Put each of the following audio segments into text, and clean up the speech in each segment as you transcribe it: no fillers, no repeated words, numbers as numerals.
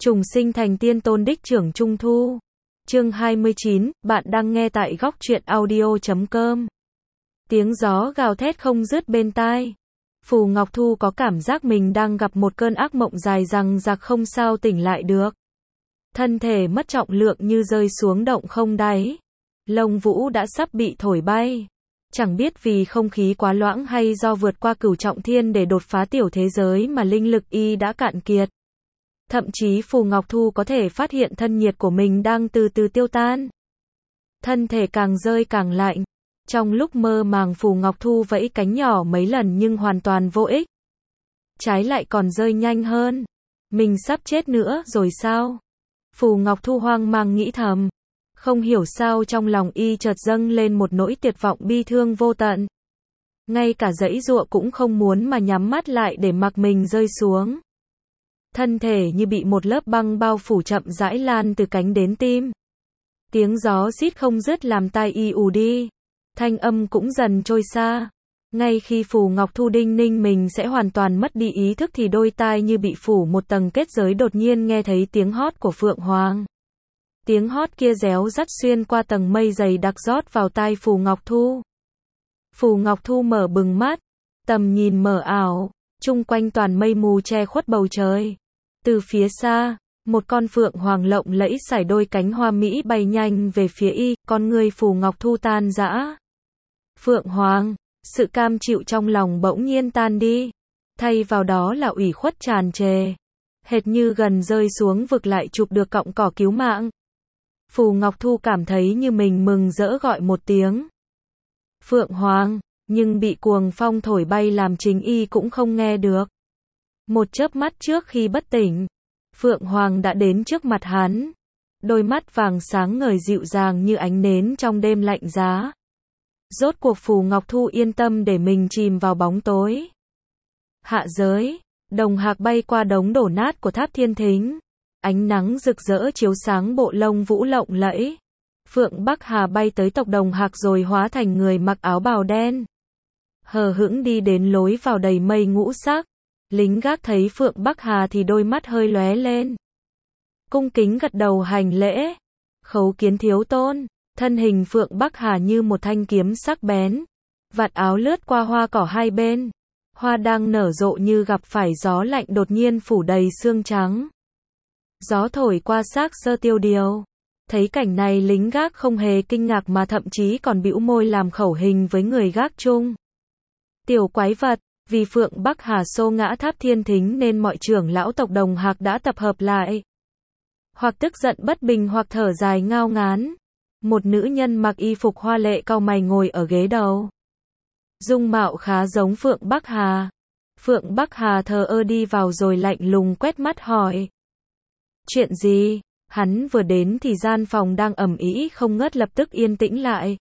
Trùng sinh thành tiên tôn đích trưởng Trung Thu. Chương 29, bạn đang nghe tại góc truyện audio.com. Tiếng gió gào thét không dứt bên tai. Phù Ngọc Thu có cảm giác mình đang gặp một cơn ác mộng dài dằng dặc không sao tỉnh lại được. Thân thể mất trọng lượng như rơi xuống động không đáy. Lông vũ đã sắp bị thổi bay. Chẳng biết vì không khí quá loãng hay do vượt qua cửu trọng thiên để đột phá tiểu thế giới mà linh lực y đã cạn kiệt. Thậm chí Phù Ngọc Thu có thể phát hiện thân nhiệt của mình đang từ từ tiêu tan. Thân thể càng rơi càng lạnh. Trong lúc mơ màng Phù Ngọc Thu vẫy cánh nhỏ mấy lần nhưng hoàn toàn vô ích. Trái lại còn rơi nhanh hơn. Mình sắp chết nữa rồi sao? Phù Ngọc Thu hoang mang nghĩ thầm. Không hiểu sao trong lòng y chợt dâng lên một nỗi tuyệt vọng bi thương vô tận. Ngay cả giãy giụa cũng không muốn mà nhắm mắt lại để mặc mình rơi xuống. Thân thể như bị một lớp băng bao phủ chậm rãi lan từ cánh đến tim. Tiếng gió rít không dứt làm tai y ù đi. Thanh âm cũng dần trôi xa. Ngay khi Phù Ngọc Thu đinh ninh mình sẽ hoàn toàn mất đi ý thức thì đôi tai như bị phủ một tầng kết giới đột nhiên nghe thấy tiếng hót của Phượng Hoàng. Tiếng hót kia réo rắt xuyên qua tầng mây dày đặc rót vào tai Phù Ngọc Thu. Phù Ngọc Thu mở bừng mắt. Tầm nhìn mờ ảo. Chung quanh toàn mây mù che khuất bầu trời. Từ phía xa, một con phượng hoàng lộng lẫy sải đôi cánh hoa mỹ bay nhanh về phía y, con người Phù Ngọc Thu tan rã. Phượng hoàng, sự cam chịu trong lòng bỗng nhiên tan đi. Thay vào đó là ủy khuất tràn trề. Hệt như gần rơi xuống vực lại chụp được cọng cỏ cứu mạng. Phù Ngọc Thu cảm thấy như mình mừng rỡ gọi một tiếng. Phượng hoàng, nhưng bị cuồng phong thổi bay làm chính y cũng không nghe được. Một chớp mắt trước khi bất tỉnh, Phượng Hoàng đã đến trước mặt hắn. Đôi mắt vàng sáng ngời dịu dàng như ánh nến trong đêm lạnh giá. Rốt cuộc Phù Ngọc Thu yên tâm để mình chìm vào bóng tối. Hạ giới, Đồng Hạc bay qua đống đổ nát của tháp Thiên Thính. Ánh nắng rực rỡ chiếu sáng bộ lông vũ lộng lẫy. Phượng Bắc Hà bay tới tộc Đồng Hạc rồi hóa thành người mặc áo bào đen. Hờ hững đi đến lối vào đầy mây ngũ sắc. Lính gác thấy Phượng Bắc Hà thì đôi mắt hơi lóe lên. Cung kính gật đầu hành lễ. Khấu kiến thiếu tôn. Thân hình Phượng Bắc Hà như một thanh kiếm sắc bén. Vạt áo lướt qua hoa cỏ hai bên. Hoa đang nở rộ như gặp phải gió lạnh đột nhiên phủ đầy sương trắng. Gió thổi qua xác Sơ Tiêu Điều. Thấy cảnh này lính gác không hề kinh ngạc mà thậm chí còn bĩu môi làm khẩu hình với người gác chung. Tiểu quái vật. Vì Phượng Bắc Hà xô ngã tháp Thiên Thính nên mọi trưởng lão tộc Đồng Hạc đã tập hợp lại. Hoặc tức giận bất bình hoặc thở dài ngao ngán. Một nữ nhân mặc y phục hoa lệ cau mày ngồi ở ghế đầu. Dung mạo khá giống Phượng Bắc Hà. Phượng Bắc Hà thờ ơ đi vào rồi lạnh lùng quét mắt hỏi. Chuyện gì? Hắn vừa đến thì gian phòng đang ầm ĩ không ngớt lập tức yên tĩnh lại.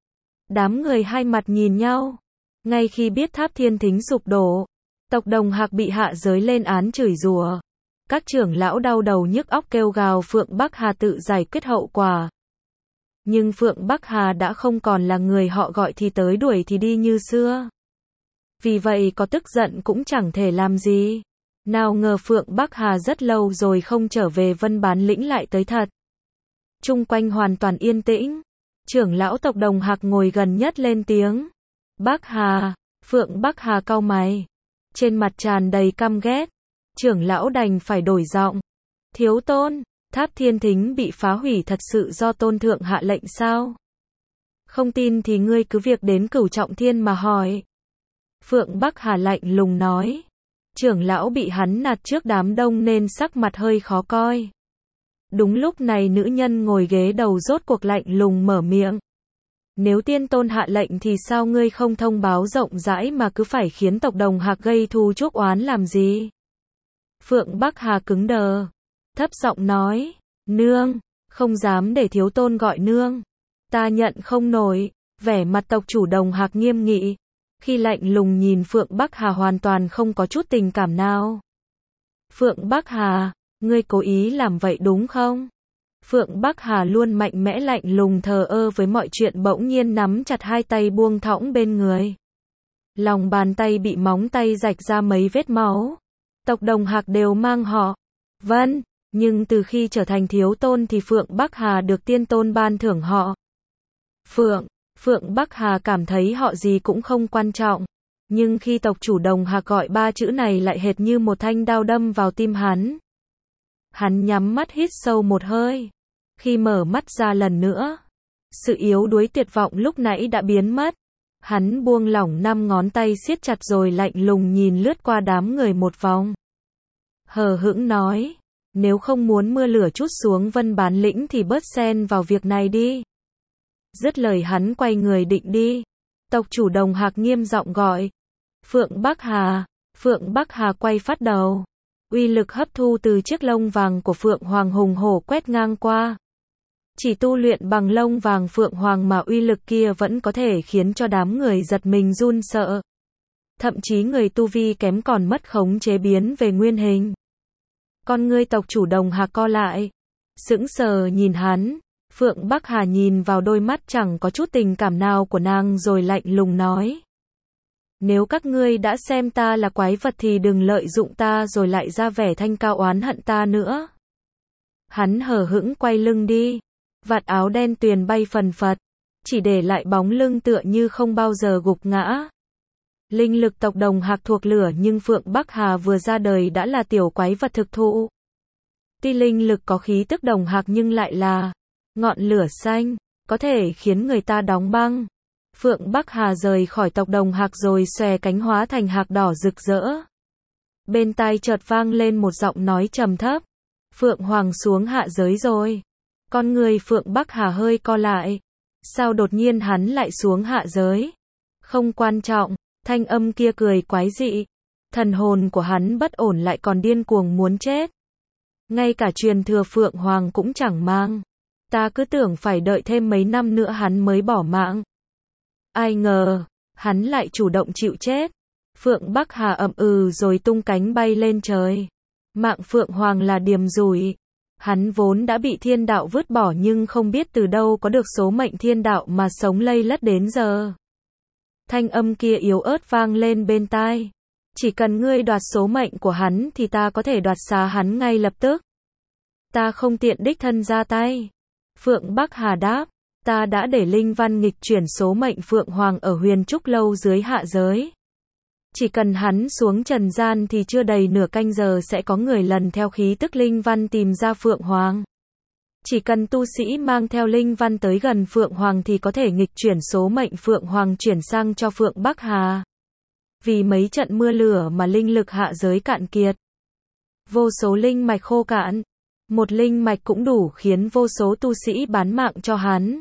Đám người hai mặt nhìn nhau. Ngay khi biết tháp Thiên Thính sụp đổ, tộc Đồng Hạc bị hạ giới lên án chửi rủa. Các trưởng lão đau đầu nhức óc kêu gào Phượng Bắc Hà tự giải quyết hậu quả. Nhưng Phượng Bắc Hà đã không còn là người họ gọi thì tới đuổi thì đi như xưa. Vì vậy có tức giận cũng chẳng thể làm gì. Nào ngờ Phượng Bắc Hà rất lâu rồi không trở về Vân Bán Lĩnh lại tới thật. Chung quanh hoàn toàn yên tĩnh. Trưởng lão tộc Đồng Hạc ngồi gần nhất lên tiếng. Bắc Hà. Phượng Bắc Hà cau mày. Trên mặt tràn đầy căm ghét. Trưởng lão đành phải đổi giọng. Thiếu tôn, tháp Thiên Thính bị phá hủy thật sự do tôn thượng hạ lệnh sao? Không tin thì ngươi cứ việc đến cửu trọng thiên mà hỏi. Phượng Bắc Hà lạnh lùng nói. Trưởng lão bị hắn nạt trước đám đông nên sắc mặt hơi khó coi. Đúng lúc này nữ nhân ngồi ghế đầu rốt cuộc lạnh lùng mở miệng. Nếu tiên tôn hạ lệnh thì sao ngươi không thông báo rộng rãi mà cứ phải khiến tộc Đồng Hạc gây thù chuốc oán làm gì? Phượng Bắc Hà cứng đờ. Thấp giọng nói. Nương. Không dám để thiếu tôn gọi nương. Ta nhận không nổi. Vẻ mặt tộc chủ Đồng Hạc nghiêm nghị. Khi lạnh lùng nhìn Phượng Bắc Hà hoàn toàn không có chút tình cảm nào. Phượng Bắc Hà. Ngươi cố ý làm vậy đúng không? Phượng Bắc Hà luôn mạnh mẽ lạnh lùng thờ ơ với mọi chuyện bỗng nhiên nắm chặt hai tay buông thõng bên người. Lòng bàn tay bị móng tay rạch ra mấy vết máu. Tộc Đồng Hạc đều mang họ Vân. Nhưng từ khi trở thành thiếu tôn thì Phượng Bắc Hà được tiên tôn ban thưởng họ Phượng Bắc Hà cảm thấy họ gì cũng không quan trọng. Nhưng khi tộc chủ Đồng Hạc gọi ba chữ này lại hệt như một thanh đao đâm vào tim hắn. Hắn nhắm mắt hít sâu một hơi. Khi mở mắt ra lần nữa, sự yếu đuối tuyệt vọng lúc nãy đã biến mất. Hắn buông lỏng 5 ngón tay siết chặt rồi lạnh lùng nhìn lướt qua đám người một vòng. Hờ hững nói, nếu không muốn mưa lửa trút xuống Vân Bán Lĩnh thì bớt xen vào việc này đi. Dứt lời hắn quay người định đi. Tộc chủ Đồng Hạc nghiêm giọng gọi. Phượng Bắc Hà. Phượng Bắc Hà quay phát đầu. Uy lực hấp thu từ chiếc lông vàng của Phượng Hoàng hùng hổ quét ngang qua. Chỉ tu luyện bằng lông vàng Phượng Hoàng mà uy lực kia vẫn có thể khiến cho đám người giật mình run sợ. Thậm chí người tu vi kém còn mất khống chế biến về nguyên hình. Con ngươi tộc chủ Đồng Hạc co lại. Sững sờ nhìn hắn. Phượng Bắc Hà nhìn vào đôi mắt chẳng có chút tình cảm nào của nàng rồi lạnh lùng nói. Nếu các ngươi đã xem ta là quái vật thì đừng lợi dụng ta rồi lại ra vẻ thanh cao oán hận ta nữa. Hắn hờ hững quay lưng đi. Vạt áo đen tuyền bay phần phật. Chỉ để lại bóng lưng tựa như không bao giờ gục ngã. Linh lực tộc Đồng Hạc thuộc lửa nhưng Phượng Bắc Hà vừa ra đời đã là tiểu quái vật thực thụ. Tuy linh lực có khí tức Đồng Hạc nhưng lại là ngọn lửa xanh, có thể khiến người ta đóng băng. Phượng Bắc Hà rời khỏi tộc Đồng Hạc rồi xòe cánh hóa thành hạc đỏ rực rỡ. Bên tai chợt vang lên một giọng nói trầm thấp. Phượng Hoàng xuống hạ giới rồi. Con người Phượng Bắc Hà hơi co lại. Sao đột nhiên hắn lại xuống hạ giới? Không quan trọng, thanh âm kia cười quái dị. Thần hồn của hắn bất ổn lại còn điên cuồng muốn chết. Ngay cả truyền thừa Phượng Hoàng cũng chẳng mang. Ta cứ tưởng phải đợi thêm mấy năm nữa hắn mới bỏ mạng. Ai ngờ, hắn lại chủ động chịu chết. Phượng Bắc Hà ậm ừ rồi tung cánh bay lên trời. Mạng Phượng Hoàng là điềm rủi. Hắn vốn đã bị thiên đạo vứt bỏ nhưng không biết từ đâu có được số mệnh thiên đạo mà sống lây lất đến giờ. Thanh âm kia yếu ớt vang lên bên tai. Chỉ cần ngươi đoạt số mệnh của hắn thì ta có thể đoạt xá hắn ngay lập tức. Ta không tiện đích thân ra tay. Phượng Bắc Hà đáp. Ta đã để Linh Văn nghịch chuyển số mệnh Phượng Hoàng ở Huyền Trúc Lâu dưới hạ giới. Chỉ cần hắn xuống trần gian thì chưa đầy nửa canh giờ sẽ có người lần theo khí tức Linh Văn tìm ra Phượng Hoàng. Chỉ cần tu sĩ mang theo Linh Văn tới gần Phượng Hoàng thì có thể nghịch chuyển số mệnh Phượng Hoàng chuyển sang cho Phượng Bắc Hà. Vì mấy trận mưa lửa mà linh lực hạ giới cạn kiệt. Vô số linh mạch khô cạn. Một linh mạch cũng đủ khiến vô số tu sĩ bán mạng cho hắn.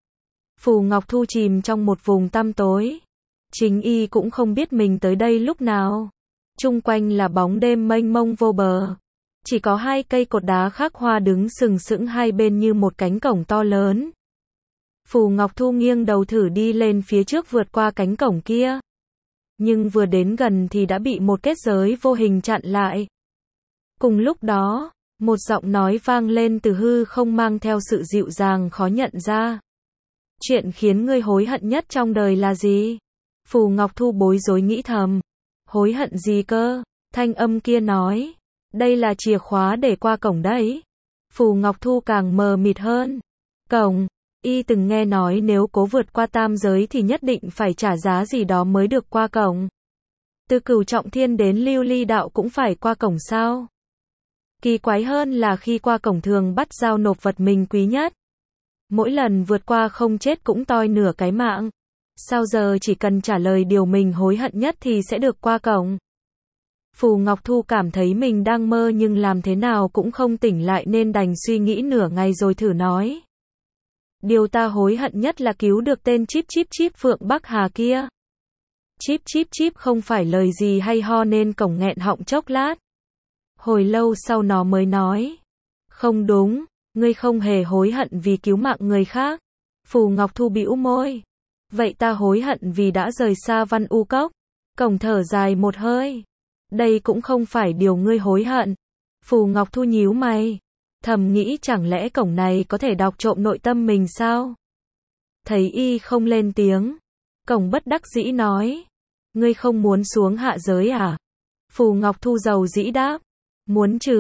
Phù Ngọc Thu chìm trong một vùng tăm tối. Chính y cũng không biết mình tới đây lúc nào. Chung quanh là bóng đêm mênh mông vô bờ. Chỉ có 2 cây cột đá khắc hoa đứng sừng sững hai bên như một cánh cổng to lớn. Phù Ngọc Thu nghiêng đầu thử đi lên phía trước vượt qua cánh cổng kia. Nhưng vừa đến gần thì đã bị một kết giới vô hình chặn lại. Cùng lúc đó, một giọng nói vang lên từ hư không mang theo sự dịu dàng khó nhận ra. Chuyện khiến ngươi hối hận nhất trong đời là gì? Phù Ngọc Thu bối rối nghĩ thầm. Hối hận gì cơ? Thanh âm kia nói. Đây là chìa khóa để qua cổng đấy. Phù Ngọc Thu càng mờ mịt hơn. Cổng, y từng nghe nói nếu cố vượt qua tam giới thì nhất định phải trả giá gì đó mới được qua cổng. Từ Cửu Trọng Thiên đến Lưu Ly Đạo cũng phải qua cổng sao? Kỳ quái hơn là khi qua cổng thường bắt giao nộp vật mình quý nhất. Mỗi lần vượt qua không chết cũng toi nửa cái mạng. Sao giờ chỉ cần trả lời điều mình hối hận nhất thì sẽ được qua cổng? Phù Ngọc Thu cảm thấy mình đang mơ nhưng làm thế nào cũng không tỉnh lại nên đành suy nghĩ nửa ngày rồi thử nói. Điều ta hối hận nhất là cứu được tên Chíp Chíp Chíp Phượng Bắc Hà kia. Chíp Chíp Chíp không phải lời gì hay ho nên cổng nghẹn họng chốc lát. Hồi lâu sau nó mới nói. Không đúng, ngươi không hề hối hận vì cứu mạng người khác. Phù Ngọc Thu bĩu môi. Vậy ta hối hận vì đã rời xa Văn U Cốc. Cổng thở dài một hơi. Đây cũng không phải điều ngươi hối hận. Phù Ngọc Thu nhíu mày. Thầm nghĩ chẳng lẽ cổng này có thể đọc trộm nội tâm mình sao? Thấy y không lên tiếng. Cổng bất đắc dĩ nói. Ngươi không muốn xuống hạ giới à? Phù Ngọc Thu giàu dĩ đáp. Muốn chứ,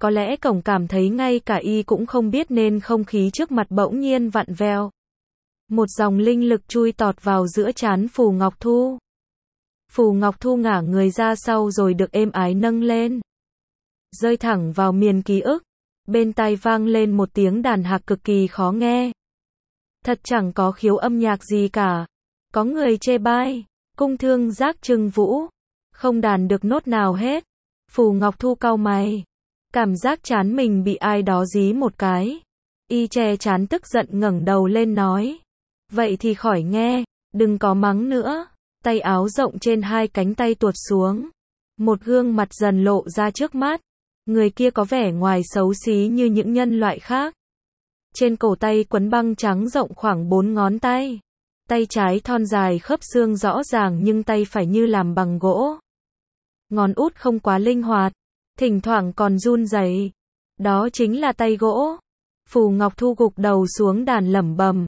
Có lẽ cổng cảm thấy ngay cả y cũng không biết nên không khí trước mặt bỗng nhiên vặn vẹo. Một dòng linh lực chui tọt vào giữa trán Phù Ngọc Thu. Phù Ngọc Thu ngả người ra sau rồi được êm ái nâng lên. Rơi thẳng vào miền ký ức. Bên tai vang lên một tiếng đàn hạc cực kỳ khó nghe. Thật chẳng có khiếu âm nhạc gì cả. Có người chê bai, cung thương giác trưng vũ. Không đàn được nốt nào hết. Phù Ngọc Thu cau mày. Cảm giác chán mình bị ai đó dí một cái. Y che chán tức giận ngẩng đầu lên nói. Vậy thì khỏi nghe, đừng có mắng nữa. Tay áo rộng trên hai cánh tay tuột xuống. Một gương mặt dần lộ ra trước mắt. Người kia có vẻ ngoài xấu xí như những nhân loại khác. Trên cổ tay quấn băng trắng rộng khoảng 4 ngón tay. Tay trái thon dài khớp xương rõ ràng nhưng tay phải như làm bằng gỗ. Ngón út không quá linh hoạt, thỉnh thoảng còn run rẩy. Đó chính là tay gỗ. Phù Ngọc Thu gục đầu xuống đàn lẩm bẩm.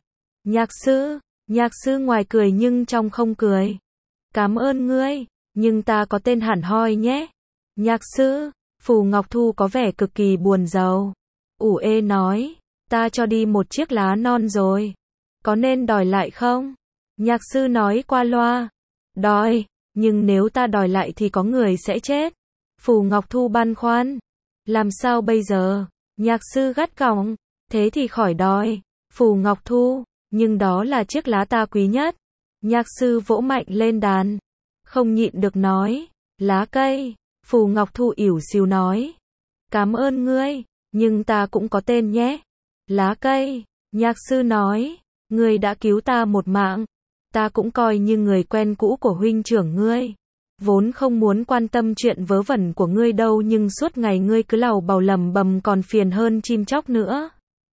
Nhạc sư ngoài cười nhưng trong không cười. Cảm ơn ngươi, nhưng ta có tên hẳn hoi nhé. Nhạc sư, Phù Ngọc Thu có vẻ cực kỳ buồn rầu. Ủ ê nói, ta cho đi một chiếc lá non rồi. Có nên đòi lại không? Nhạc sư nói qua loa. Đòi, nhưng nếu ta đòi lại thì có người sẽ chết. Phù Ngọc Thu băn khoăn. Làm sao bây giờ? Nhạc sư gắt gỏng. Thế thì khỏi đòi. Phù Ngọc Thu, nhưng đó là chiếc lá ta quý nhất. Nhạc sư vỗ mạnh lên đàn. Không nhịn được nói. Lá cây. Phù Ngọc Thu ỉu xìu nói. Cảm ơn ngươi, nhưng ta cũng có tên nhé. Lá cây. Nhạc sư nói. Ngươi đã cứu ta một mạng. Ta cũng coi như người quen cũ của huynh trưởng ngươi. Vốn không muốn quan tâm chuyện vớ vẩn của ngươi đâu nhưng suốt ngày ngươi cứ lầu bầu lầm bầm còn phiền hơn chim chóc nữa.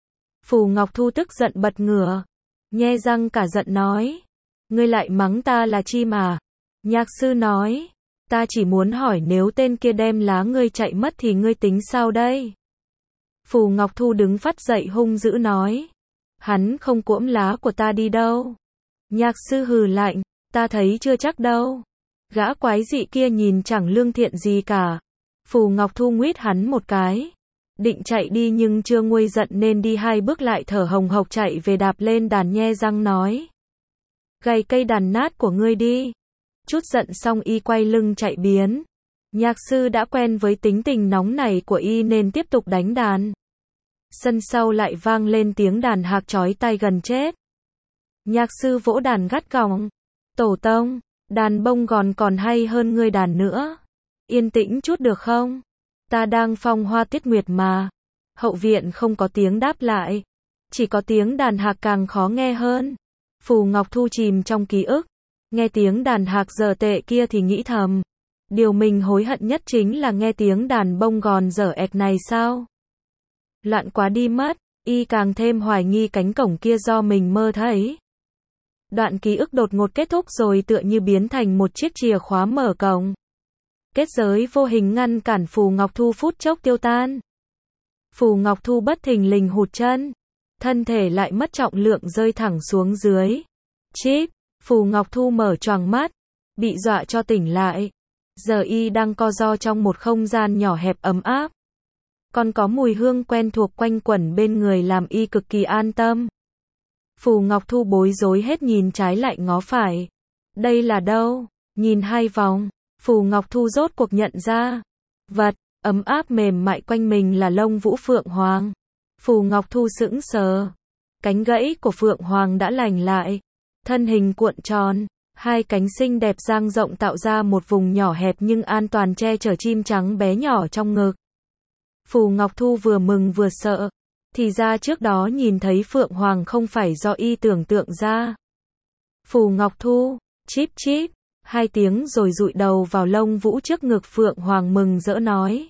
Phù Ngọc Thu tức giận bật ngửa. Nhe răng cả giận nói. Ngươi lại mắng ta là chim à? Nhạc sư nói. Ta chỉ muốn hỏi nếu tên kia đem lá ngươi chạy mất thì ngươi tính sao đây? Phù Ngọc Thu đứng phắt dậy hung dữ nói. Hắn không cuỗm lá của ta đi đâu. Nhạc sư hừ lạnh. Ta thấy chưa chắc đâu. Gã quái dị kia nhìn chẳng lương thiện gì cả. Phù Ngọc Thu nguýt hắn một cái. Định chạy đi nhưng chưa nguôi giận nên đi 2 bước lại thở hồng hộc chạy về đạp lên đàn nhe răng nói. Gầy cây đàn nát của ngươi đi. Chút giận xong y quay lưng chạy biến. Nhạc sư đã quen với tính tình nóng này của y nên tiếp tục đánh đàn. Sân sau lại vang lên tiếng đàn hạc chói tai gần chết. Nhạc sư vỗ đàn gắt gỏng. Tổ tông, đàn bông gòn còn hay hơn ngươi đàn nữa. Yên tĩnh chút được không? Ta đang phong hoa tiết nguyệt mà. Hậu viện không có tiếng đáp lại. Chỉ có tiếng đàn hạc càng khó nghe hơn. Phù Ngọc Thu chìm trong ký ức. Nghe tiếng đàn hạc dở tệ kia thì nghĩ thầm. Điều mình hối hận nhất chính là nghe tiếng đàn bông gòn dở ẹc này sao? Loạn quá đi mất, y càng thêm hoài nghi cánh cổng kia do mình mơ thấy. Đoạn ký ức đột ngột kết thúc rồi tựa như biến thành một chiếc chìa khóa mở cổng. Kết giới vô hình ngăn cản Phù Ngọc Thu phút chốc tiêu tan. Phù Ngọc Thu bất thình lình hụt chân. Thân thể lại mất trọng lượng rơi thẳng xuống dưới. Chít, Phù Ngọc Thu mở choàng mắt. Bị dọa cho tỉnh lại. Giờ y đang co ro trong một không gian nhỏ hẹp ấm áp. Còn có mùi hương quen thuộc quanh quẩn bên người làm y cực kỳ an tâm. Phù Ngọc Thu bối rối hết nhìn trái lại ngó phải. Đây là đâu? Nhìn 2 vòng. Phù Ngọc Thu rốt cuộc nhận ra. Vật, ấm áp mềm mại quanh mình là lông vũ phượng hoàng. Phù Ngọc Thu sững sờ. Cánh gãy của phượng hoàng đã lành lại. Thân hình cuộn tròn. 2 cánh xinh đẹp dang rộng tạo ra một vùng nhỏ hẹp nhưng an toàn che chở chim trắng bé nhỏ trong ngực. Phù Ngọc Thu vừa mừng vừa sợ. Thì ra trước đó nhìn thấy phượng hoàng không phải do y tưởng tượng ra. Phù Ngọc Thu, chíp chíp, 2 tiếng rồi dụi đầu vào lông vũ trước ngực phượng hoàng mừng rỡ nói.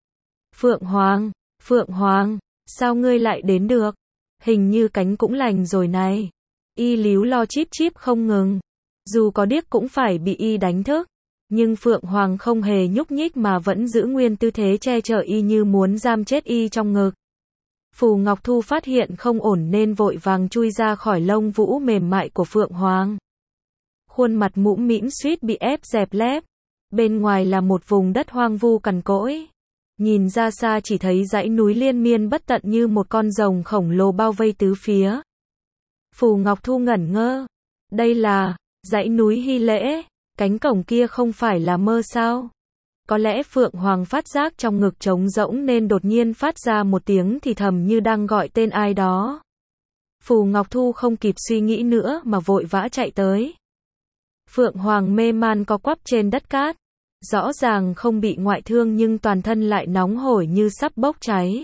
Phượng hoàng, sao ngươi lại đến được? Hình như cánh cũng lành rồi này. Y líu lo chíp chíp không ngừng. Dù có điếc cũng phải bị y đánh thức. Nhưng phượng hoàng không hề nhúc nhích mà vẫn giữ nguyên tư thế che chở y như muốn giam chết y trong ngực. Phù Ngọc Thu phát hiện không ổn nên vội vàng chui ra khỏi lông vũ mềm mại của phượng hoàng. Khuôn mặt mũm mĩm suýt bị ép dẹp lép. Bên ngoài là một vùng đất hoang vu cằn cỗi. Nhìn ra xa chỉ thấy dãy núi liên miên bất tận như một con rồng khổng lồ bao vây tứ phía. Phù Ngọc Thu ngẩn ngơ. Đây là dãy núi Hy Lễ, cánh cổng kia không phải là mơ sao? Có lẽ Phượng Hoàng phát giác trong ngực trống rỗng nên đột nhiên phát ra một tiếng thì thầm như đang gọi tên ai đó. Phù Ngọc Thu không kịp suy nghĩ nữa mà vội vã chạy tới. Phượng Hoàng mê man co quắp trên đất cát. Rõ ràng không bị ngoại thương nhưng toàn thân lại nóng hổi như sắp bốc cháy.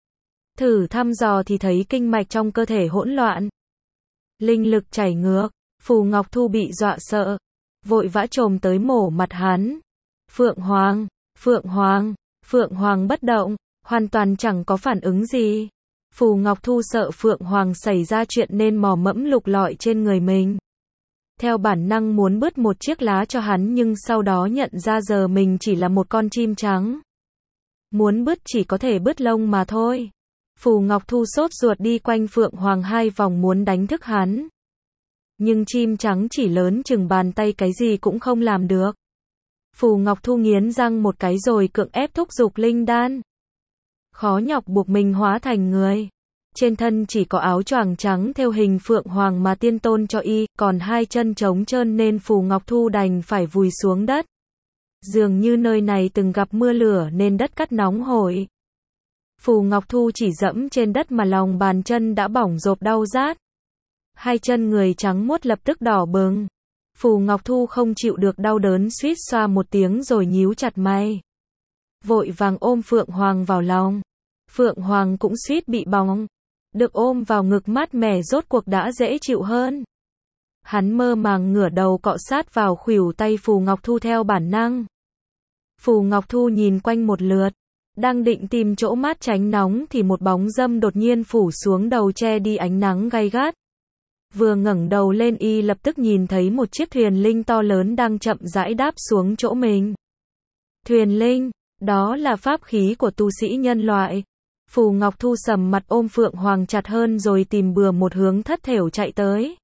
Thử thăm dò thì thấy kinh mạch trong cơ thể hỗn loạn. Linh lực chảy ngược. Phù Ngọc Thu bị dọa sợ. Vội vã chồm tới mổ mặt hắn. Phượng Hoàng, Phượng Hoàng, Phượng Hoàng bất động, hoàn toàn chẳng có phản ứng gì. Phù Ngọc Thu sợ Phượng Hoàng xảy ra chuyện nên mò mẫm lục lọi trên người mình. Theo bản năng muốn bứt một chiếc lá cho hắn nhưng sau đó nhận ra giờ mình chỉ là một con chim trắng. Muốn bứt chỉ có thể bứt lông mà thôi. Phù Ngọc Thu sốt ruột đi quanh Phượng Hoàng 2 vòng muốn đánh thức hắn. Nhưng chim trắng chỉ lớn chừng bàn tay cái gì cũng không làm được. Phù Ngọc Thu nghiến răng một cái rồi cưỡng ép thúc giục linh đan. Khó nhọc buộc mình hóa thành người. Trên thân chỉ có áo choàng trắng theo hình Phượng Hoàng mà tiên tôn cho y, còn 2 chân trống trơn nên Phù Ngọc Thu đành phải vùi xuống đất. Dường như nơi này từng gặp mưa lửa nên đất cát nóng hổi. Phù Ngọc Thu chỉ dẫm trên đất mà lòng bàn chân đã bỏng rộp đau rát. 2 chân người trắng muốt lập tức đỏ bừng. Phù Ngọc Thu không chịu được đau đớn suýt xoa một tiếng rồi nhíu chặt mày. Vội vàng ôm Phượng Hoàng vào lòng. Phượng Hoàng cũng suýt bị bỏng. Được ôm vào ngực mát mẻ rốt cuộc đã dễ chịu hơn. Hắn mơ màng ngửa đầu cọ sát vào khuỷu tay Phù Ngọc Thu theo bản năng. Phù Ngọc Thu nhìn quanh một lượt. Đang định tìm chỗ mát tránh nóng thì một bóng râm đột nhiên phủ xuống đầu che đi ánh nắng gay gắt. Vừa ngẩng đầu lên y lập tức nhìn thấy một chiếc thuyền linh to lớn đang chậm rãi đáp xuống chỗ mình. Thuyền linh, đó là pháp khí của tu sĩ nhân loại. Phù Ngọc Thu sầm mặt ôm Phượng Hoàng chặt hơn rồi tìm bừa một hướng thất thểu chạy tới.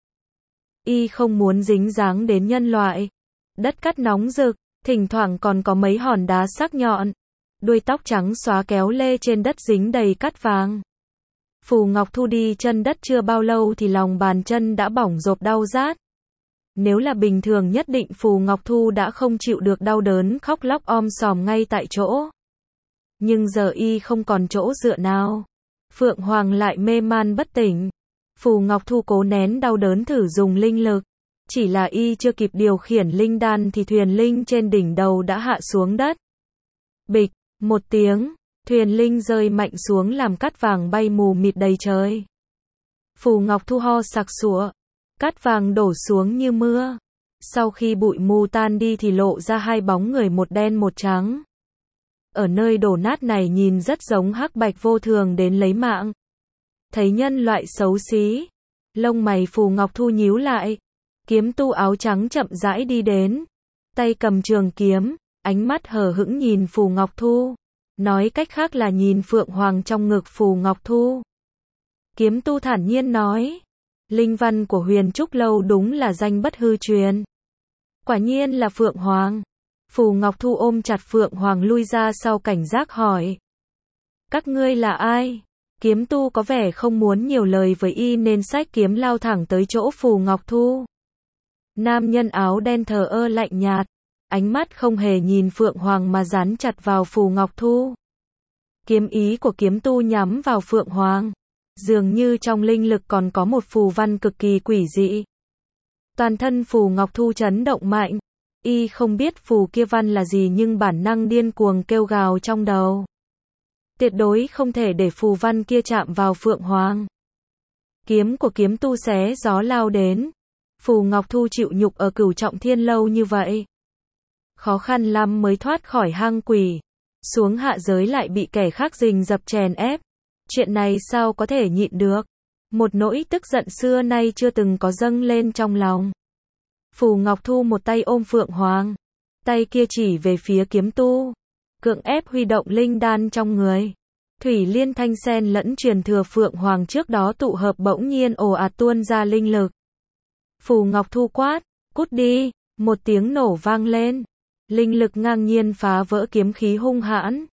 Y không muốn dính dáng đến nhân loại. Đất cát nóng rực, thỉnh thoảng còn có mấy hòn đá sắc nhọn. Đuôi tóc trắng xóa kéo lê trên đất dính đầy cát vàng. Phù Ngọc Thu đi chân đất chưa bao lâu thì lòng bàn chân đã bỏng rộp đau rát. Nếu là bình thường nhất định Phù Ngọc Thu đã không chịu được đau đớn khóc lóc om sòm ngay tại chỗ. Nhưng giờ y không còn chỗ dựa nào. Phượng Hoàng lại mê man bất tỉnh. Phù Ngọc Thu cố nén đau đớn thử dùng linh lực. Chỉ là y chưa kịp điều khiển linh đan thì thuyền linh trên đỉnh đầu đã hạ xuống đất. Bịch, một tiếng, thuyền linh rơi mạnh xuống làm cát vàng bay mù mịt đầy trời. Phù Ngọc Thu ho sặc sụa. Cát vàng đổ xuống như mưa. Sau khi bụi mù tan đi thì lộ ra 2 bóng người một đen một trắng. Ở nơi đổ nát này nhìn rất giống hắc bạch vô thường đến lấy mạng. Thấy nhân loại xấu xí. Lông mày Phù Ngọc Thu nhíu lại. Kiếm tu áo trắng chậm rãi đi đến. Tay cầm trường kiếm. Ánh mắt hờ hững nhìn Phù Ngọc Thu. Nói cách khác là nhìn Phượng Hoàng trong ngực Phù Ngọc Thu. Kiếm tu thản nhiên nói. Linh văn của Huyền Trúc Lâu đúng là danh bất hư truyền. Quả nhiên là Phượng Hoàng. Phù Ngọc Thu ôm chặt Phượng Hoàng lui ra sau cảnh giác hỏi. Các ngươi là ai? Kiếm tu có vẻ không muốn nhiều lời với y nên xách kiếm lao thẳng tới chỗ Phù Ngọc Thu. Nam nhân áo đen thờ ơ lạnh nhạt. Ánh mắt không hề nhìn Phượng Hoàng mà dán chặt vào Phù Ngọc Thu. Kiếm ý của kiếm tu nhắm vào Phượng Hoàng. Dường như trong linh lực còn có một phù văn cực kỳ quỷ dị. Toàn thân Phù Ngọc Thu chấn động mạnh. Y không biết phù kia văn là gì nhưng bản năng điên cuồng kêu gào trong đầu. Tuyệt đối không thể để phù văn kia chạm vào Phượng Hoàng. Kiếm của kiếm tu xé gió lao đến. Phù Ngọc Thu chịu nhục ở Cửu Trọng Thiên lâu như vậy. Khó khăn lắm mới thoát khỏi hang quỷ. Xuống hạ giới lại bị kẻ khác rình rập chèn ép. Chuyện này sao có thể nhịn được. Một nỗi tức giận xưa nay chưa từng có dâng lên trong lòng. Phù Ngọc Thu một tay ôm Phượng Hoàng. Tay kia chỉ về phía kiếm tu. Cưỡng ép huy động linh đan trong người. Thủy liên thanh sen lẫn truyền thừa Phượng Hoàng trước đó tụ hợp bỗng nhiên ồ ạt tuôn ra linh lực. Phù Ngọc Thu quát, cút đi, một tiếng nổ vang lên. Linh lực ngang nhiên phá vỡ kiếm khí hung hãn.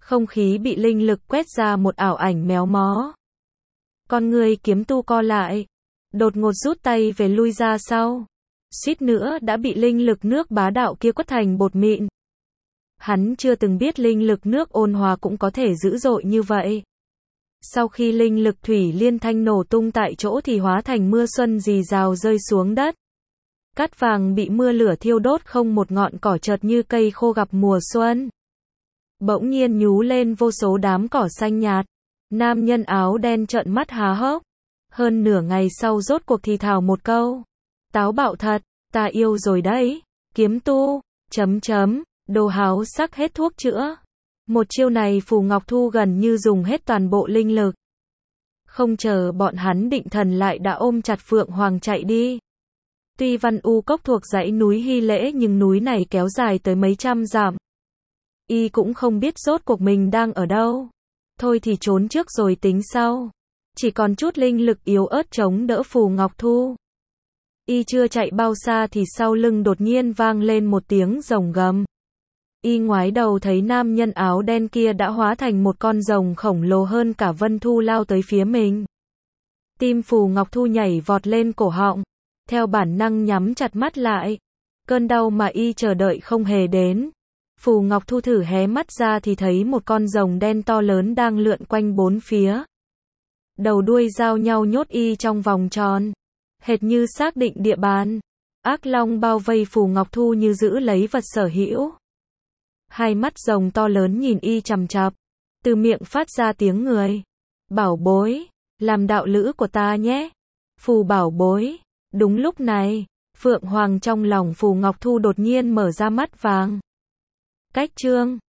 Không khí bị linh lực quét ra một ảo ảnh méo mó. Con người kiếm tu co lại, đột ngột rút tay về lui ra sau. Suýt nữa đã bị linh lực nước bá đạo kia quất thành bột mịn. Hắn chưa từng biết linh lực nước ôn hòa cũng có thể dữ dội như vậy. Sau khi linh lực thủy liên thanh nổ tung tại chỗ thì hóa thành mưa xuân rì rào rơi xuống đất. Cát vàng bị mưa lửa thiêu đốt không một ngọn cỏ chợt như cây khô gặp mùa xuân. Bỗng nhiên nhú lên vô số đám cỏ xanh nhạt. Nam nhân áo đen trợn mắt há hốc. Hơn nửa ngày sau rốt cuộc thì thào một câu. Táo bạo thật, ta yêu rồi đấy. Kiếm tu, đồ háo sắc hết thuốc chữa. Một chiêu này Phù Ngọc Thu gần như dùng hết toàn bộ linh lực. Không chờ bọn hắn định thần lại đã ôm chặt Phượng Hoàng chạy đi. Tuy Văn U Cốc thuộc dãy núi Hy Lễ nhưng núi này kéo dài tới mấy trăm dặm. Y cũng không biết rốt cuộc mình đang ở đâu. Thôi thì trốn trước rồi tính sau. Chỉ còn chút linh lực yếu ớt chống đỡ Phù Ngọc Thu. Y chưa chạy bao xa thì sau lưng đột nhiên vang lên một tiếng rồng gầm. Y ngoái đầu thấy nam nhân áo đen kia đã hóa thành một con rồng khổng lồ hơn cả Vân Thu lao tới phía mình. Tim Phù Ngọc Thu nhảy vọt lên cổ họng. Theo bản năng nhắm chặt mắt lại. Cơn đau mà y chờ đợi không hề đến. Phù Ngọc Thu thử hé mắt ra thì thấy một con rồng đen to lớn đang lượn quanh bốn phía. Đầu đuôi giao nhau nhốt y trong vòng tròn. Hệt như xác định địa bàn. Ác long bao vây Phù Ngọc Thu như giữ lấy vật sở hữu. Hai mắt rồng to lớn nhìn y chằm chằm. Từ miệng phát ra tiếng người. Bảo bối, làm đạo lữ của ta nhé. Phù bảo bối. Đúng lúc này, Phượng Hoàng trong lòng Phù Ngọc Thu đột nhiên mở ra mắt vàng. Cách chương